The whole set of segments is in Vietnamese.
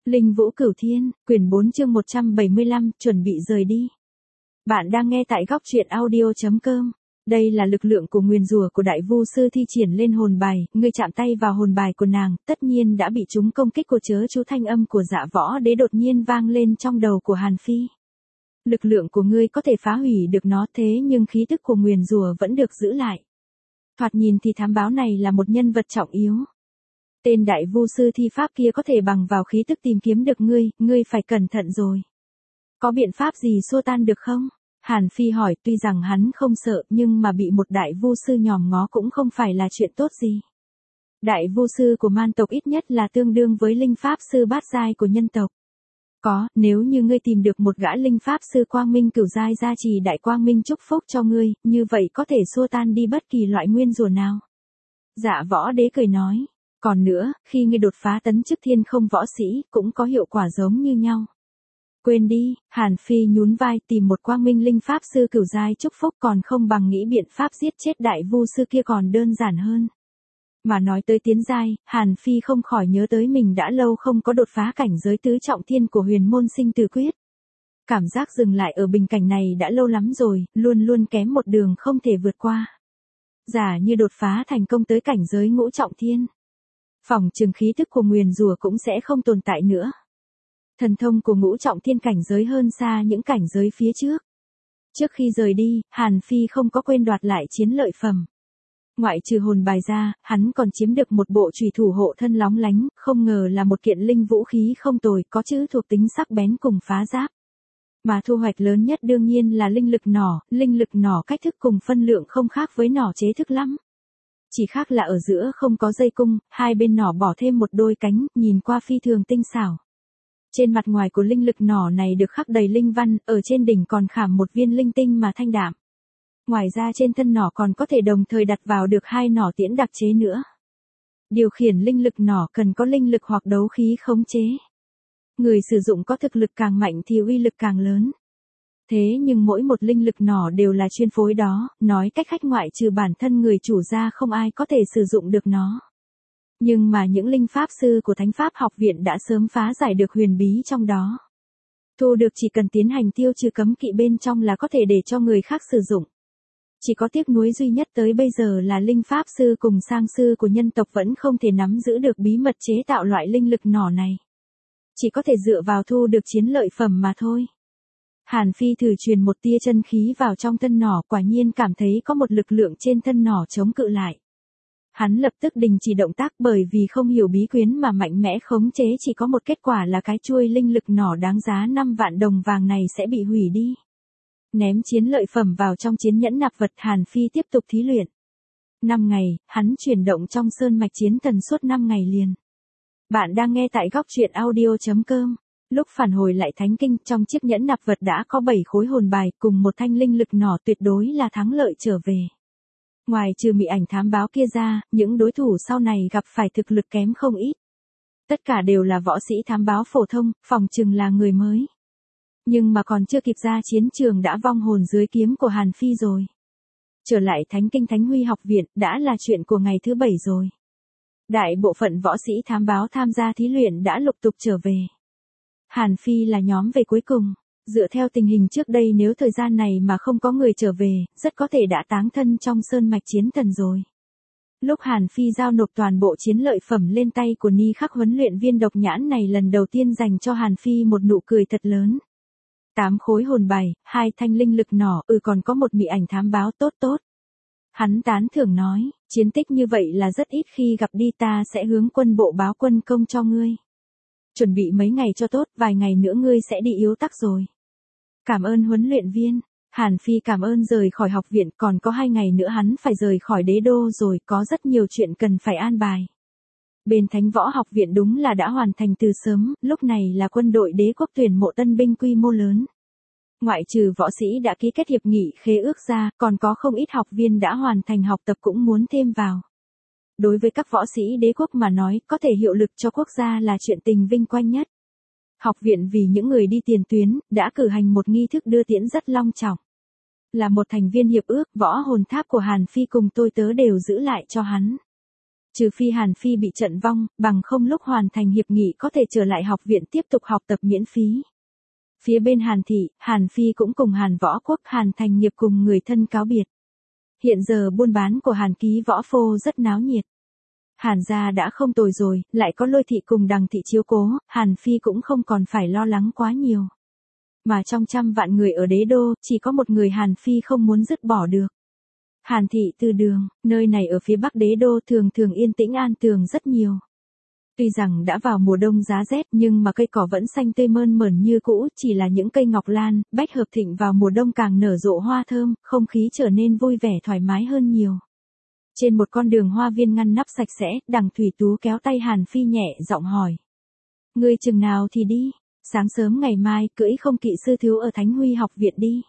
Linh Vũ Cửu Thiên, quyển 4 chương 175, chuẩn bị rời đi. Bạn đang nghe tại góc truyện audio.com. Đây là lực lượng của nguyền rủa của Đại Vu Sư thi triển lên hồn bài, ngươi chạm tay vào hồn bài của nàng, tất nhiên đã bị trúng công kích của chớ chú. Thanh âm của Dạ Võ Đế đột nhiên vang lên trong đầu của Hàn Phi. Lực lượng của ngươi có thể phá hủy được nó, thế nhưng khí tức của nguyền rủa vẫn được giữ lại. Thoạt nhìn thì thám báo này là một nhân vật trọng yếu. Tên Đại Vu Sư thi pháp kia có thể bằng vào khí tức tìm kiếm được ngươi phải cẩn thận rồi. Có biện pháp gì xua tan được không? Hàn Phi hỏi, tuy rằng hắn không sợ nhưng mà bị một Đại Vu Sư nhòm ngó cũng không phải là chuyện tốt gì. Đại Vu Sư của man tộc ít nhất là tương đương với linh pháp sư bát giai của nhân tộc. Nếu như ngươi tìm được một gã linh pháp sư quang minh cửu giai gia trì đại quang minh chúc phúc cho ngươi, như vậy có thể xua tan đi bất kỳ loại nguyên rủa nào. Dạ Võ Đế cười nói. Còn nữa, khi ngươi đột phá tấn chức thiên không võ sĩ, cũng có hiệu quả giống như nhau. Quên đi, Hàn Phi nhún vai, tìm một quang minh linh pháp sư cửu giai chúc phúc còn không bằng nghĩ biện pháp giết chết Đại Vu Sư kia còn đơn giản hơn. Mà nói tới tiến giai, Hàn Phi không khỏi nhớ tới mình đã lâu không có đột phá cảnh giới tứ trọng thiên của huyền môn sinh tử quyết. Cảm giác dừng lại ở bình cảnh này đã lâu lắm rồi, luôn luôn kém một đường không thể vượt qua. Giả như đột phá thành công tới cảnh giới ngũ trọng thiên, phỏng chừng khí tức của nguyền rủa cũng sẽ không tồn tại nữa. Thần thông của ngũ trọng thiên cảnh giới hơn xa những cảnh giới phía trước. Trước khi rời đi, Hàn Phi không có quên đoạt lại chiến lợi phẩm. Ngoại trừ hồn bài ra, hắn còn chiếm được một bộ chùy thủ hộ thân lóng lánh, không ngờ là một kiện linh vũ khí không tồi, có chữ thuộc tính sắc bén cùng phá giáp. Mà thu hoạch lớn nhất đương nhiên là linh lực nỏ cách thức cùng phân lượng không khác với nỏ chế thức lắm. Chỉ khác là ở giữa không có dây cung, hai bên nỏ bỏ thêm một đôi cánh, nhìn qua phi thường tinh xảo. Trên mặt ngoài của linh lực nỏ này được khắc đầy linh văn, ở trên đỉnh còn khảm một viên linh tinh mà thanh đạm. Ngoài ra trên thân nỏ còn có thể đồng thời đặt vào được hai nỏ tiễn đặc chế nữa. Điều khiển linh lực nỏ cần có linh lực hoặc đấu khí khống chế. Người sử dụng có thực lực càng mạnh thì uy lực càng lớn. Thế nhưng mỗi một linh lực nỏ đều là chuyên phối đó, nói cách khác ngoại trừ bản thân người chủ ra không ai có thể sử dụng được nó. Nhưng mà những linh pháp sư của Thánh Pháp Học Viện đã sớm phá giải được huyền bí trong đó. Thu được chỉ cần tiến hành tiêu trừ cấm kỵ bên trong là có thể để cho người khác sử dụng. Chỉ có tiếc nuối duy nhất tới bây giờ là linh pháp sư cùng sang sư của nhân tộc vẫn không thể nắm giữ được bí mật chế tạo loại linh lực nỏ này. Chỉ có thể dựa vào thu được chiến lợi phẩm mà thôi. Hàn Phi thử truyền một tia chân khí vào trong thân nỏ, quả nhiên cảm thấy có một lực lượng trên thân nỏ chống cự lại. Hắn lập tức đình chỉ động tác bởi vì không hiểu bí quyến mà mạnh mẽ khống chế chỉ có một kết quả là cái chuôi linh lực nỏ đáng giá 5 vạn đồng vàng này sẽ bị hủy đi. Ném chiến lợi phẩm vào trong chiến nhẫn nạp vật, Hàn Phi tiếp tục thí luyện. 5 ngày, hắn chuyển động trong sơn mạch chiến thần suốt 5 ngày liền. Bạn đang nghe tại góc truyện audio.com. Lúc phản hồi lại thánh kinh, trong chiếc nhẫn nạp vật đã có 7 khối hồn bài cùng một thanh linh lực nỏ, tuyệt đối là thắng lợi trở về. Ngoài trừ mị ảnh thám báo kia ra, những đối thủ sau này gặp phải thực lực kém không ít. Tất cả đều là võ sĩ thám báo phổ thông, phỏng chừng là người mới. Nhưng mà còn chưa kịp ra chiến trường đã vong hồn dưới kiếm của Hàn Phi rồi. Trở lại thánh kinh Thánh Huy Học Viện đã là chuyện của ngày thứ 7 rồi. Đại bộ phận võ sĩ thám báo tham gia thí luyện đã lục tục trở về. Hàn Phi là nhóm về cuối cùng. Dựa theo tình hình trước đây nếu thời gian này mà không có người trở về, rất có thể đã táng thân trong sơn mạch chiến thần rồi. Lúc Hàn Phi giao nộp toàn bộ chiến lợi phẩm lên tay của Ni Khắc huấn luyện viên độc nhãn này lần đầu tiên dành cho Hàn Phi một nụ cười thật lớn. 8 khối hồn bài, 2 thanh linh lực nỏ, còn có một mị ảnh thám báo tốt. Hắn tán thưởng nói, chiến tích như vậy là rất ít khi gặp đi, ta sẽ hướng quân bộ báo quân công cho ngươi. Chuẩn bị mấy ngày cho tốt, vài ngày nữa ngươi sẽ đi yếu tắc rồi. Cảm ơn huấn luyện viên. Hàn Phi cảm ơn rời khỏi học viện, còn có 2 ngày nữa hắn phải rời khỏi đế đô rồi, có rất nhiều chuyện cần phải an bài. Bên Thánh Võ Học Viện đúng là đã hoàn thành từ sớm, lúc này là quân đội đế quốc tuyển mộ tân binh quy mô lớn. Ngoại trừ võ sĩ đã ký kết hiệp nghị khế ước ra, còn có không ít học viên đã hoàn thành học tập cũng muốn thêm vào. Đối với các võ sĩ đế quốc mà nói, có thể hiệu lực cho quốc gia là chuyện tình vinh quang nhất. Học viện vì những người đi tiền tuyến, đã cử hành một nghi thức đưa tiễn rất long trọng. Là một thành viên hiệp ước, võ hồn tháp của Hàn Phi cùng tôi tớ đều giữ lại cho hắn. Trừ phi Hàn Phi bị trận vong, bằng không lúc hoàn thành hiệp nghị có thể trở lại học viện tiếp tục học tập miễn phí. Phía bên Hàn Thị, Hàn Phi cũng cùng Hàn Võ Quốc Hàn Thành Nghiệp cùng người thân cáo biệt. Hiện giờ buôn bán của Hàn Ký Võ Phô rất náo nhiệt. Hàn gia đã không tồi rồi, lại có Lôi Thị cùng Đằng Thị chiếu cố, Hàn Phi cũng không còn phải lo lắng quá nhiều. Mà trong 100 vạn người ở đế đô, chỉ có một người Hàn Phi không muốn dứt bỏ được. Hàn Thị Từ Đường, nơi này ở phía bắc đế đô thường thường yên tĩnh an tường rất nhiều. Tuy rằng đã vào mùa đông giá rét nhưng mà cây cỏ vẫn xanh tươi mơn mởn như cũ, chỉ là những cây ngọc lan, bách hợp thịnh vào mùa đông càng nở rộ hoa thơm, không khí trở nên vui vẻ thoải mái hơn nhiều. Trên một con đường hoa viên ngăn nắp sạch sẽ, Đằng Thủy Tú kéo tay Hàn Phi nhẹ giọng hỏi. Ngươi chừng nào thì đi, sáng sớm ngày mai cưỡi không kỵ sư thiếu ở Thánh Huy học viện đi.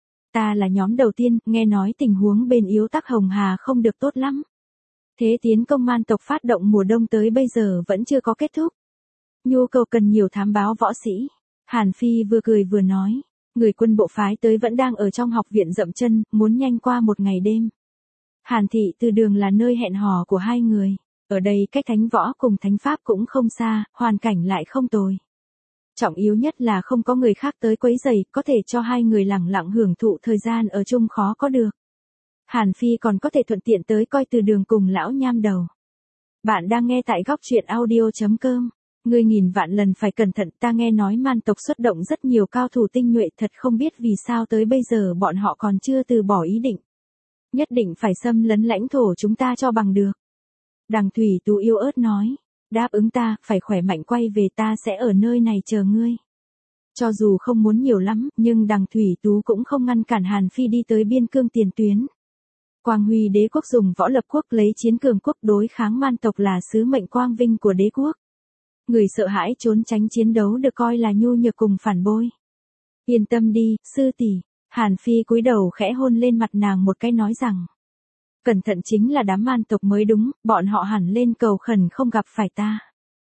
Ta là nhóm đầu tiên, nghe nói tình huống bên Yếu Tắc Hồng Hà không được tốt lắm. Thế tiến công man tộc phát động mùa đông tới bây giờ vẫn chưa có kết thúc. Nhu cầu cần nhiều thám báo võ sĩ. Hàn Phi vừa cười vừa nói. Người quân bộ phái tới vẫn đang ở trong học viện dậm chân, muốn nhanh qua một ngày đêm. Hàn Thị Từ Đường là nơi hẹn hò của hai người. Ở đây cách thánh võ cùng thánh pháp cũng không xa, hoàn cảnh lại không tồi. Trọng yếu nhất là không có người khác tới quấy rầy, có thể cho hai người lẳng lặng hưởng thụ thời gian ở chung khó có được. Hàn Phi còn có thể thuận tiện tới coi Từ Đường cùng lão nham đầu. Bạn đang nghe tại góc truyện audio.com. Ngươi nghìn vạn lần phải cẩn thận, ta nghe nói man tộc xuất động rất nhiều cao thủ tinh nhuệ, thật không biết vì sao tới bây giờ bọn họ còn chưa từ bỏ ý định. Nhất định phải xâm lấn lãnh thổ chúng ta cho bằng được. Đằng Thủy Tú yếu ớt nói. Đáp ứng ta, phải khỏe mạnh quay về, ta sẽ ở nơi này chờ ngươi. Cho dù không muốn nhiều lắm, nhưng Đằng Thủy Tú cũng không ngăn cản Hàn Phi đi tới biên cương tiền tuyến. Quang Huy đế quốc dùng võ lập quốc lấy chiến cường quốc đối kháng man tộc là sứ mệnh quang vinh của đế quốc. Người sợ hãi trốn tránh chiến đấu được coi là nhu nhược cùng phản bội. Yên tâm đi, sư tỷ. Hàn Phi cúi đầu khẽ hôn lên mặt nàng một cái nói rằng. Cẩn thận chính là đám man tộc mới đúng, bọn họ hẳn lên cầu khẩn không gặp phải ta.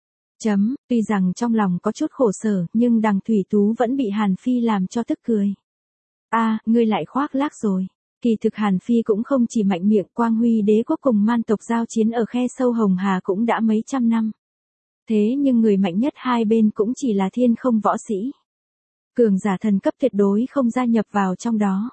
Tuy rằng trong lòng có chút khổ sở, nhưng Đằng Thủy Tú vẫn bị Hàn Phi làm cho tức cười. Ngươi lại khoác lác rồi. Kỳ thực Hàn Phi cũng không chỉ mạnh miệng, Quang Huy đế quốc cùng man tộc giao chiến ở khe sâu Hồng Hà cũng đã mấy trăm năm. Thế nhưng người mạnh nhất hai bên cũng chỉ là thiên không võ sĩ. Cường giả thần cấp tuyệt đối không gia nhập vào trong đó.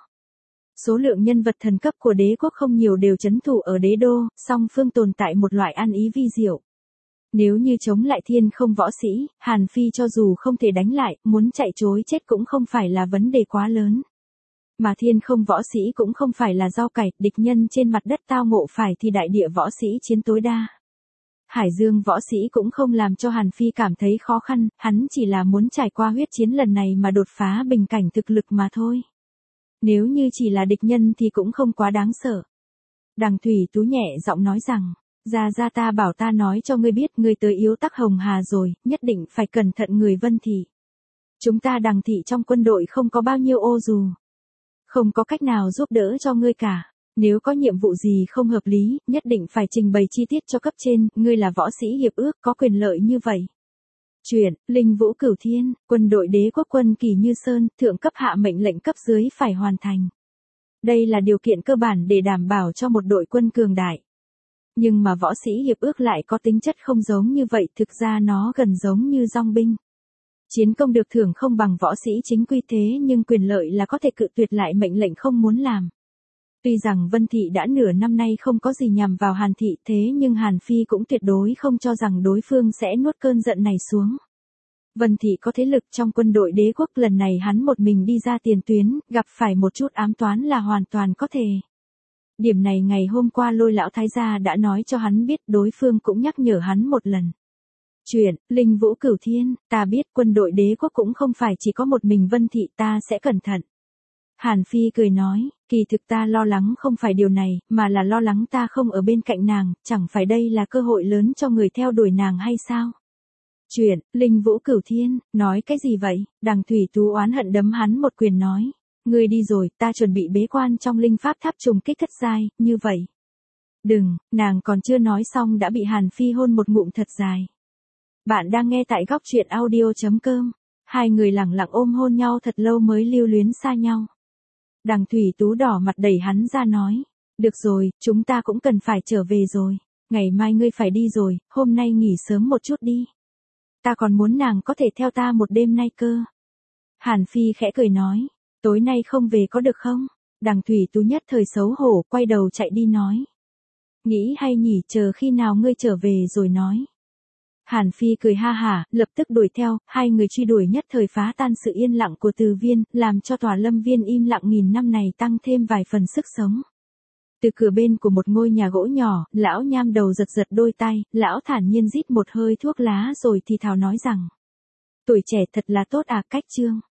Số lượng nhân vật thần cấp của đế quốc không nhiều đều trấn thủ ở đế đô, song phương tồn tại một loại ăn ý vi diệu. Nếu như chống lại thiên không võ sĩ, Hàn Phi cho dù không thể đánh lại, muốn chạy trối chết cũng không phải là vấn đề quá lớn. Mà thiên không võ sĩ cũng không phải là rau cải, địch nhân trên mặt đất tao ngộ phải thì đại địa võ sĩ chiến tối đa. Hải Dương võ sĩ cũng không làm cho Hàn Phi cảm thấy khó khăn, hắn chỉ là muốn trải qua huyết chiến lần này mà đột phá bình cảnh thực lực mà thôi. Nếu như chỉ là địch nhân thì cũng không quá đáng sợ. Đằng Thủy Tú nhẹ giọng nói rằng, ra ta bảo ta nói cho ngươi biết, ngươi tới Yếu Tắc Hồng Hà rồi, nhất định phải cẩn thận người Vân Thị. Chúng ta Đằng Thị trong quân đội không có bao nhiêu ô dù. Không có cách nào giúp đỡ cho ngươi cả. Nếu có nhiệm vụ gì không hợp lý, nhất định phải trình bày chi tiết cho cấp trên, ngươi là võ sĩ hiệp ước có quyền lợi như vậy. Chuyện, Linh Vũ Cửu Thiên, quân đội đế quốc quân kỳ như sơn, thượng cấp hạ mệnh lệnh cấp dưới phải hoàn thành. Đây là điều kiện cơ bản để đảm bảo cho một đội quân cường đại. Nhưng mà võ sĩ hiệp ước lại có tính chất không giống như vậy, thực ra nó gần giống như dong binh. Chiến công được thưởng không bằng võ sĩ chính quy, thế nhưng quyền lợi là có thể cự tuyệt lại mệnh lệnh không muốn làm. Tuy rằng Vân Thị đã nửa năm nay không có gì nhằm vào Hàn Thị, thế nhưng Hàn Phi cũng tuyệt đối không cho rằng đối phương sẽ nuốt cơn giận này xuống. Vân Thị có thế lực trong quân đội đế quốc, lần này hắn một mình đi ra tiền tuyến, gặp phải một chút ám toán là hoàn toàn có thể. Điểm này ngày hôm qua Lôi lão thái gia đã nói cho hắn biết, đối phương cũng nhắc nhở hắn một lần. Chuyện, Linh Vũ Cửu Thiên, ta biết quân đội đế quốc cũng không phải chỉ có một mình Vân Thị, ta sẽ cẩn thận. Hàn Phi cười nói, kỳ thực ta lo lắng không phải điều này, mà là lo lắng ta không ở bên cạnh nàng, chẳng phải đây là cơ hội lớn cho người theo đuổi nàng hay sao? Chuyện, Linh Vũ Cửu Thiên, nói cái gì vậy? Đằng Thủy Tú oán hận đấm hắn một quyền nói, ngươi đi rồi, ta chuẩn bị bế quan trong linh pháp tháp trùng kích thất giai, như vậy. Đừng, nàng còn chưa nói xong đã bị Hàn Phi hôn một ngụm thật dài. Bạn đang nghe tại góc truyện audio.com. Hai người lẳng lặng ôm hôn nhau thật lâu mới lưu luyến xa nhau. Đằng Thủy Tú đỏ mặt đẩy hắn ra nói, được rồi, chúng ta cũng cần phải trở về rồi. Ngày mai ngươi phải đi rồi, hôm nay nghỉ sớm một chút đi. Ta còn muốn nàng có thể theo ta một đêm nay cơ. Hàn Phi khẽ cười nói, tối nay không về có được không? Đằng Thủy Tú nhất thời xấu hổ, quay đầu chạy đi nói. Nghĩ hay nhỉ, chờ khi nào ngươi trở về rồi nói. Hàn Phi cười ha hả, lập tức đuổi theo, hai người truy đuổi nhất thời phá tan sự yên lặng của Từ Viên, làm cho tòa Lâm Viên im lặng nghìn năm này tăng thêm vài phần sức sống. Từ cửa bên của một ngôi nhà gỗ nhỏ, lão nham đầu giật giật đôi tay, lão thản nhiên rít một hơi thuốc lá rồi thì thào nói rằng. Tuổi trẻ thật là tốt à, Cách Trương.